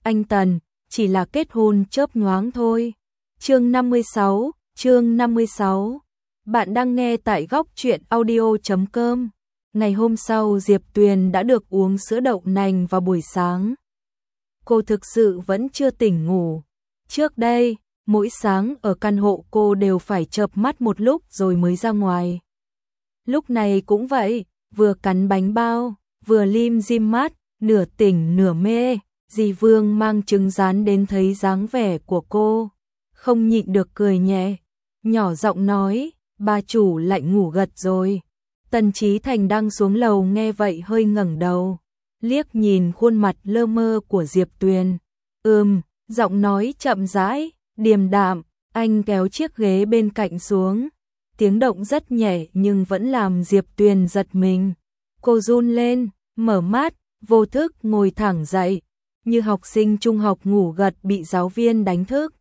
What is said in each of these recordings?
anh Tần, chỉ là kết hôn chớp nhoáng thôi. Chương 56. Bạn đang nghe tại góc truyện audio.com. Ngày hôm sau Diệp Tuyền đã được uống sữa đậu nành vào buổi sáng. Cô thực sự vẫn chưa tỉnh ngủ. Trước đây, mỗi sáng ở căn hộ cô đều phải chợp mắt một lúc rồi mới ra ngoài. Lúc này cũng vậy, vừa cắn bánh bao, vừa lim dim mắt, nửa tỉnh nửa mê. Dì Vương mang trứng rán đến thấy dáng vẻ của cô, không nhịn được cười nhẹ, nhỏ giọng nói, bà chủ lại ngủ gật rồi. Tần Chí Thành đang xuống lầu nghe vậy hơi ngẩng đầu, liếc nhìn khuôn mặt lơ mơ của Diệp Tuyền. Giọng nói chậm rãi, điềm đạm, anh kéo chiếc ghế bên cạnh xuống. Tiếng động rất nhẹ nhưng vẫn làm Diệp Tuyền giật mình. Cô run lên, mở mắt, vô thức ngồi thẳng dậy, như học sinh trung học ngủ gật bị giáo viên đánh thức.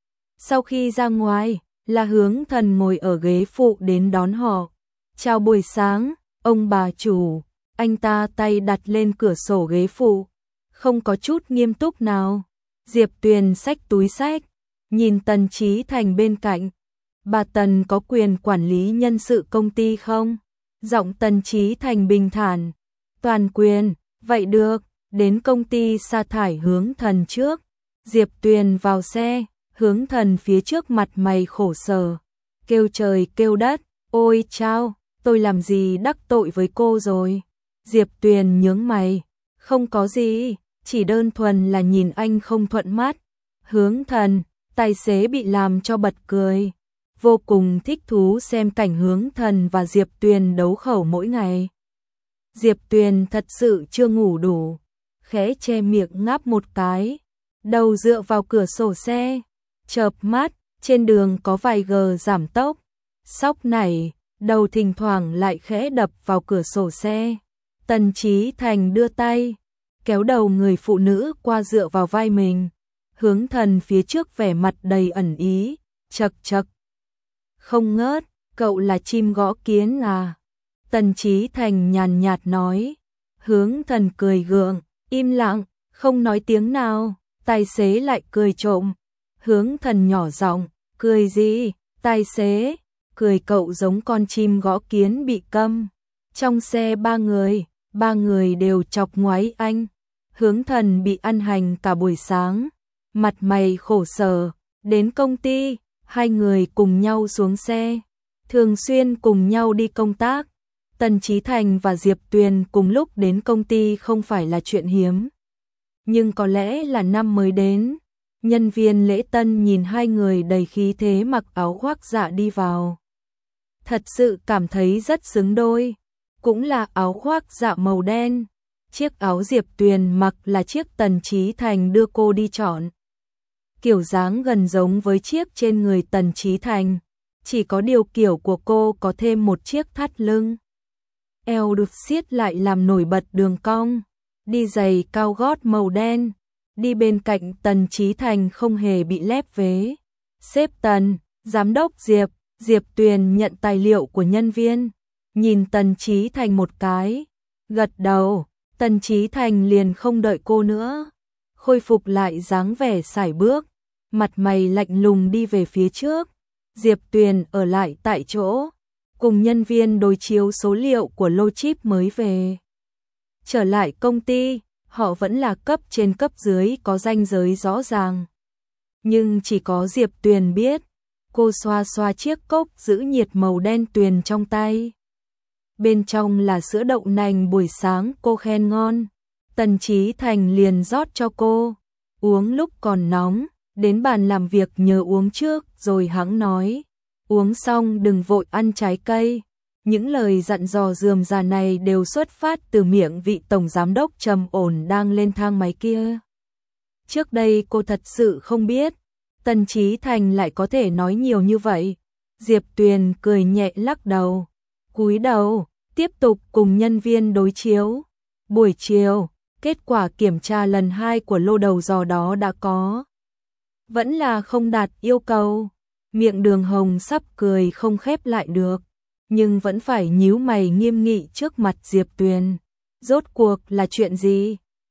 Sau khi ra ngoài, là Hướng Thần ngồi ở ghế phụ đến đón họ. Chào buổi sáng, ông bà chủ. Anh ta tay đặt lên cửa sổ ghế phụ, không có chút nghiêm túc nào. Diệp Tuyền xách túi xách, nhìn Tần Chí Thành bên cạnh. Bà Tần có quyền quản lý nhân sự công ty không? Giọng Tần Chí Thành bình thản. Toàn quyền, vậy được, đến công ty sa thải Hướng Thần trước. Diệp Tuyền vào xe, Hướng Thần phía trước mặt mày khổ sở, kêu trời kêu đất, ôi chao, tôi làm gì đắc tội với cô rồi? Diệp Tuyền nhướng mày, không có gì, chỉ đơn thuần là nhìn anh không thuận mắt. Hướng Thần, tài xế bị làm cho bật cười, vô cùng thích thú xem cảnh Hướng Thần và Diệp Tuyền đấu khẩu mỗi ngày. Diệp Tuyền thật sự chưa ngủ đủ, khẽ che miệng ngáp một cái, đầu dựa vào cửa sổ xe, chợp mắt, trên đường có vài gờ giảm tốc, sóc nảy, đầu thỉnh thoảng lại khẽ đập vào cửa sổ xe. Tần Chí Thành đưa tay, kéo đầu người phụ nữ qua dựa vào vai mình. Hướng Thần phía trước vẻ mặt đầy ẩn ý, chậc chậc. Không ngớt, cậu là chim gõ kiến à? Tần Chí Thành nhàn nhạt nói. Hướng Thần cười gượng, im lặng, không nói tiếng nào. Tài xế lại cười trộm. Hướng Thần nhỏ giọng, cười gì? Tài xế, cười cậu giống con chim gõ kiến bị câm. Trong xe ba người đều chọc ngoáy anh. Hướng Thần bị ăn hành cả buổi sáng, mặt mày khổ sở. Đến công ty, hai người cùng nhau xuống xe, thường xuyên cùng nhau đi công tác. Tần Chí Thành và Diệp Tuyền cùng lúc đến công ty không phải là chuyện hiếm. Nhưng có lẽ là năm mới đến, nhân viên lễ tân nhìn hai người đầy khí thế mặc áo khoác dạ đi vào. Thật sự cảm thấy rất xứng đôi, cũng là áo khoác dạ màu đen. Chiếc áo Diệp Tuyền mặc là chiếc Tần Chí Thành đưa cô đi chọn. Kiểu dáng gần giống với chiếc trên người Tần Chí Thành, chỉ có điều kiểu của cô có thêm một chiếc thắt lưng. Eo được siết lại làm nổi bật đường cong, đi giày cao gót màu đen, đi bên cạnh Tần Chí Thành không hề bị lép vế. Sếp Tần, giám đốc Diệp, Diệp Tuyền nhận tài liệu của nhân viên, nhìn Tần Chí Thành một cái, gật đầu. Tần Chí Thành liền không đợi cô nữa, khôi phục lại dáng vẻ sải bước, mặt mày lạnh lùng đi về phía trước. Diệp Tuyền ở lại tại chỗ, cùng nhân viên đối chiếu số liệu của lô chip mới về. Trở lại công ty, họ vẫn là cấp trên cấp dưới có ranh giới rõ ràng. Nhưng chỉ có Diệp Tuyền biết, cô xoa xoa chiếc cốc giữ nhiệt màu đen tuyền trong tay. Bên trong là sữa đậu nành buổi sáng cô khen ngon. Tần Chí Thành liền rót cho cô, uống lúc còn nóng, đến bàn làm việc nhớ uống trước rồi hẵng nói. Uống xong đừng vội ăn trái cây. Những lời dặn dò rườm rà này đều xuất phát từ miệng vị tổng giám đốc trầm ổn đang lên thang máy kia. Trước đây cô thật sự không biết, Tần Chí Thành lại có thể nói nhiều như vậy. Diệp Tuyền cười nhẹ lắc đầu, cúi đầu, tiếp tục cùng nhân viên đối chiếu. Buổi chiều, kết quả kiểm tra lần 2 của lô đầu giò đó đã có. Vẫn là không đạt yêu cầu. Miệng Đường Hồng sắp cười không khép lại được, nhưng vẫn phải nhíu mày nghiêm nghị trước mặt Diệp Tuyền. Rốt cuộc là chuyện gì?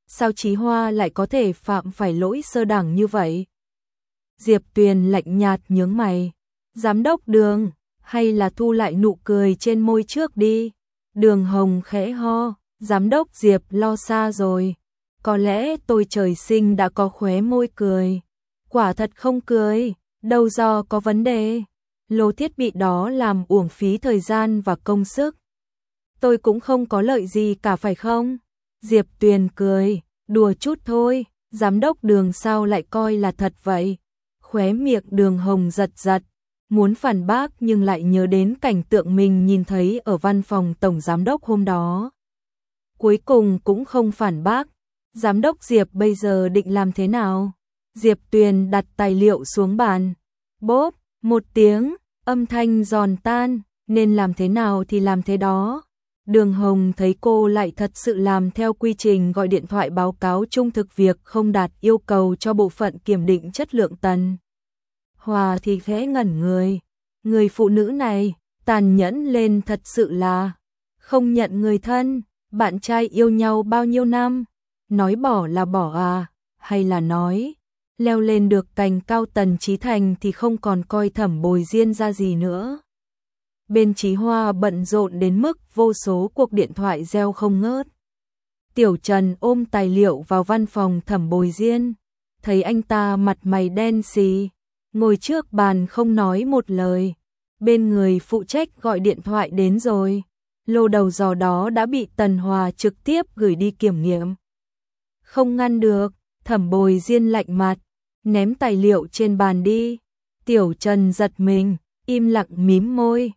sao Chí Hoa lại có thể phạm phải lỗi sơ đẳng như vậy? Diệp Tuyền lạnh nhạt nhướng mày. Giám đốc Đường, hay là thu lại nụ cười trên môi trước đi. Đường Hồng khẽ ho, giám đốc Diệp lo xa rồi. Có lẽ tôi trời sinh đã có khóe môi cười. Quả thật không cười, đâu do có vấn đề. Lô thiết bị đó làm uổng phí thời gian và công sức. Tôi cũng không có lợi gì cả phải không? Diệp Tuyền cười, đùa chút thôi, giám đốc Đường sao lại coi là thật vậy? Khóe miệng Đường Hồng giật giật, muốn phản bác nhưng lại nhớ đến cảnh tượng mình nhìn thấy ở văn phòng tổng giám đốc hôm đó. Cuối cùng cũng không phản bác. Giám đốc Diệp bây giờ định làm thế nào? Diệp Tuyền đặt tài liệu xuống bàn. Bốp, một tiếng, âm thanh giòn tan, nên làm thế nào thì làm thế đó. Đường Hồng thấy cô lại thật sự làm theo quy trình gọi điện thoại báo cáo trung thực việc không đạt yêu cầu cho bộ phận kiểm định chất lượng Tần Hòa thì khẽ ngẩn người. Người phụ nữ này, tàn nhẫn lên thật sự là. Không nhận người thân, bạn trai yêu nhau bao nhiêu năm, nói bỏ là bỏ à, hay là nói leo lên được cành cao Tần Chí Thành thì không còn coi Thẩm Bồi Diên ra gì nữa. Bên Chí Hoa bận rộn đến mức vô số cuộc điện thoại reo không ngớt. Tiểu Trần ôm tài liệu vào văn phòng Thẩm Bồi Diên, thấy anh ta mặt mày đen xì, ngồi trước bàn không nói một lời. Bên người phụ trách gọi điện thoại đến rồi, lô đầu giò đó đã bị Tần Hòa trực tiếp gửi đi kiểm nghiệm. Không ngăn được, Thẩm Bồi Diên lạnh mặt, ném tài liệu trên bàn đi. Tiểu Trần giật mình, im lặng mím môi.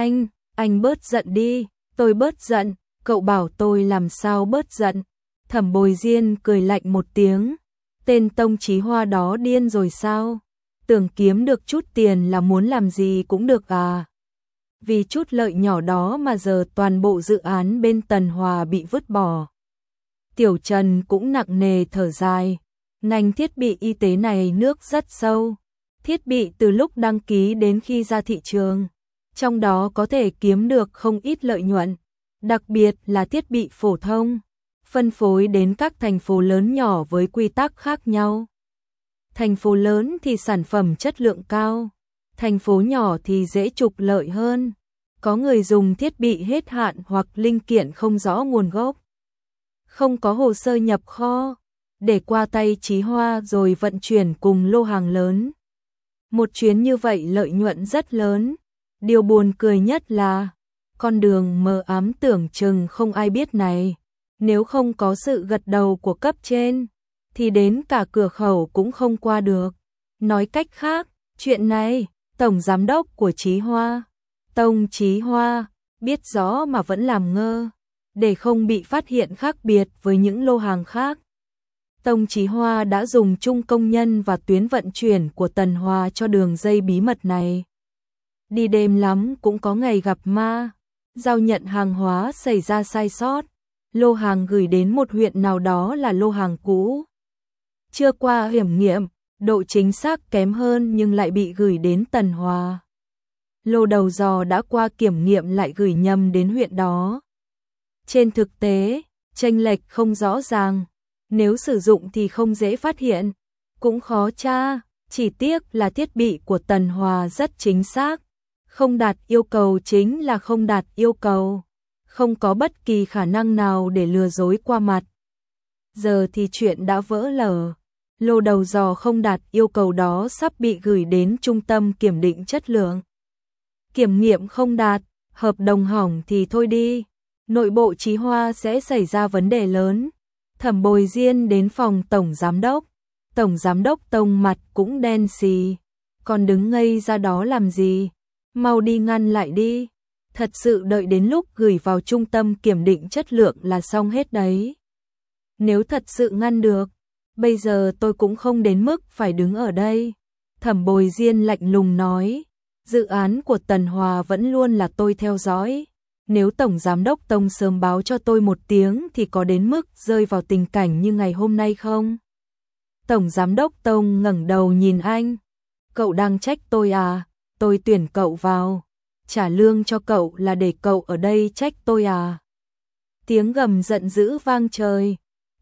Anh bớt giận đi, tôi bớt giận, cậu bảo tôi làm sao bớt giận. Thẩm Bồi Diên cười lạnh một tiếng, tên Tông Chí Hoa đó điên rồi sao? Tưởng kiếm được chút tiền là muốn làm gì cũng được à? Vì chút lợi nhỏ đó mà giờ toàn bộ dự án bên Tần Hòa bị vứt bỏ. Tiểu Trần cũng nặng nề thở dài, ngành thiết bị y tế này nước rất sâu, thiết bị từ lúc đăng ký đến khi ra thị trường, trong đó có thể kiếm được không ít lợi nhuận, đặc biệt là thiết bị phổ thông, phân phối đến các thành phố lớn nhỏ với quy tắc khác nhau. Thành phố lớn thì sản phẩm chất lượng cao, thành phố nhỏ thì dễ trục lợi hơn. Có người dùng thiết bị hết hạn hoặc linh kiện không rõ nguồn gốc, không có hồ sơ nhập kho, để qua tay Chí Hoa rồi vận chuyển cùng lô hàng lớn. Một chuyến như vậy lợi nhuận rất lớn. Điều buồn cười nhất là con đường mờ ám tưởng chừng không ai biết này, nếu không có sự gật đầu của cấp trên thì đến cả cửa khẩu cũng không qua được. Nói cách khác, chuyện này tổng giám đốc của Chí Hoa, Tông Chí Hoa, biết rõ mà vẫn làm ngơ, để không bị phát hiện khác biệt với những lô hàng khác. Tông Chí Hoa đã dùng chung công nhân và tuyến vận chuyển của Tần Hòa cho đường dây bí mật này. Đi đêm lắm cũng có ngày gặp ma, giao nhận hàng hóa xảy ra sai sót, lô hàng gửi đến một huyện nào đó là lô hàng cũ, chưa qua kiểm nghiệm, độ chính xác kém hơn nhưng lại bị gửi đến Tần Hòa. Lô đầu giò đã qua kiểm nghiệm lại gửi nhầm đến huyện đó. Trên thực tế, chênh lệch không rõ ràng, nếu sử dụng thì không dễ phát hiện, cũng khó tra, chỉ tiếc là thiết bị của Tần Hòa rất chính xác. Không đạt yêu cầu chính là không đạt yêu cầu, không có bất kỳ khả năng nào để lừa dối qua mặt. Giờ thì chuyện đã vỡ lở, lô đầu giò không đạt yêu cầu đó sắp bị gửi đến trung tâm kiểm định chất lượng. Kiểm nghiệm không đạt, hợp đồng hỏng thì thôi đi, nội bộ Chí Hoa sẽ xảy ra vấn đề lớn. Thẩm Bồi Diên đến phòng tổng giám đốc Tông mặt cũng đen xì, còn đứng ngây ra đó làm gì? Mau đi ngăn lại đi, thật sự đợi đến lúc gửi vào trung tâm kiểm định chất lượng là xong hết đấy. Nếu thật sự ngăn được, bây giờ tôi cũng không đến mức phải đứng ở đây. Thẩm Bồi Diên lạnh lùng nói, dự án của Tần Hòa vẫn luôn là tôi theo dõi. Nếu Tổng Giám đốc Tông sớm báo cho tôi một tiếng thì có đến mức rơi vào tình cảnh như ngày hôm nay không? Tổng Giám đốc Tông ngẩng đầu nhìn anh, cậu đang trách tôi à? Tôi tuyển cậu vào, trả lương cho cậu là để cậu ở đây trách tôi à? Tiếng gầm giận dữ vang trời.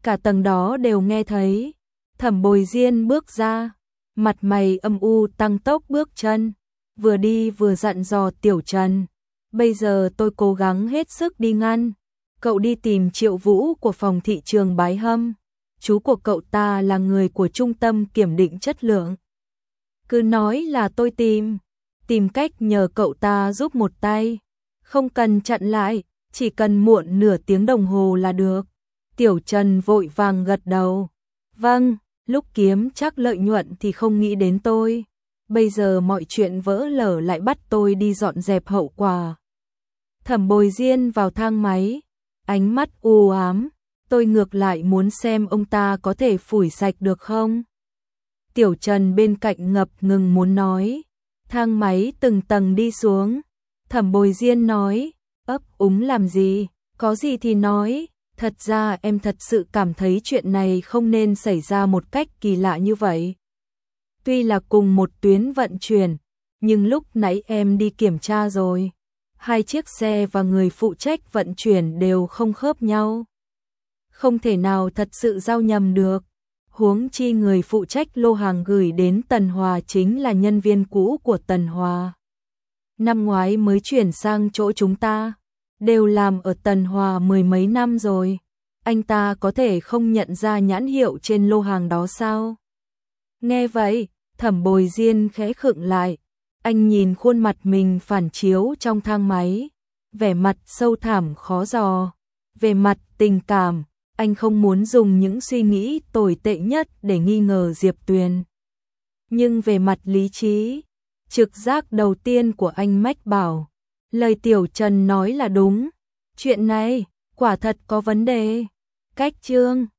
cả tầng đó đều nghe thấy. Thẩm Bồi Diên bước ra, mặt mày âm u tăng tốc bước chân, vừa đi vừa dặn dò Tiểu Trần. Bây giờ tôi cố gắng hết sức đi ngăn. Cậu đi tìm Triệu Vũ của phòng thị trường Bái Hâm. Chú của cậu ta là người của trung tâm kiểm định chất lượng. Cứ nói là tôi tìm cách nhờ cậu ta giúp một tay. Không cần chặn lại, chỉ cần muộn nửa tiếng đồng hồ là được. Tiểu Trần vội vàng gật đầu. Vâng, lúc kiếm chắc lợi nhuận thì không nghĩ đến tôi. Bây giờ mọi chuyện vỡ lở lại bắt tôi đi dọn dẹp hậu quả. Thẩm Bồi Diên vào thang máy, ánh mắt u ám. Tôi ngược lại muốn xem ông ta có thể phủi sạch được không. Tiểu Trần bên cạnh ngập ngừng muốn nói. Thang máy từng tầng đi xuống. Thẩm Bồi Diên nói, ấp úng làm gì, có gì thì nói. Thật ra em thật sự cảm thấy chuyện này không nên xảy ra một cách kỳ lạ như vậy. Tuy là cùng một tuyến vận chuyển, nhưng lúc nãy em đi kiểm tra rồi. Hai chiếc xe và người phụ trách vận chuyển đều không khớp nhau. Không thể nào thật sự giao nhầm được. Huống chi người phụ trách lô hàng gửi đến Tần Hòa chính là nhân viên cũ của Tần Hòa. Năm ngoái mới chuyển sang chỗ chúng ta, đều làm ở Tần Hòa mười mấy năm rồi. Anh ta có thể không nhận ra nhãn hiệu trên lô hàng đó sao? Nghe vậy, Thẩm Bồi Diên khẽ khựng lại. Anh nhìn khuôn mặt mình phản chiếu trong thang máy, vẻ mặt sâu thẳm khó dò. Về mặt tình cảm, anh không muốn dùng những suy nghĩ tồi tệ nhất để nghi ngờ Diệp Tuyền. Nhưng về mặt lý trí, trực giác đầu tiên của anh mách bảo, lời Tiểu Trần nói là đúng. Chuyện này, quả thật có vấn đề. Cách chương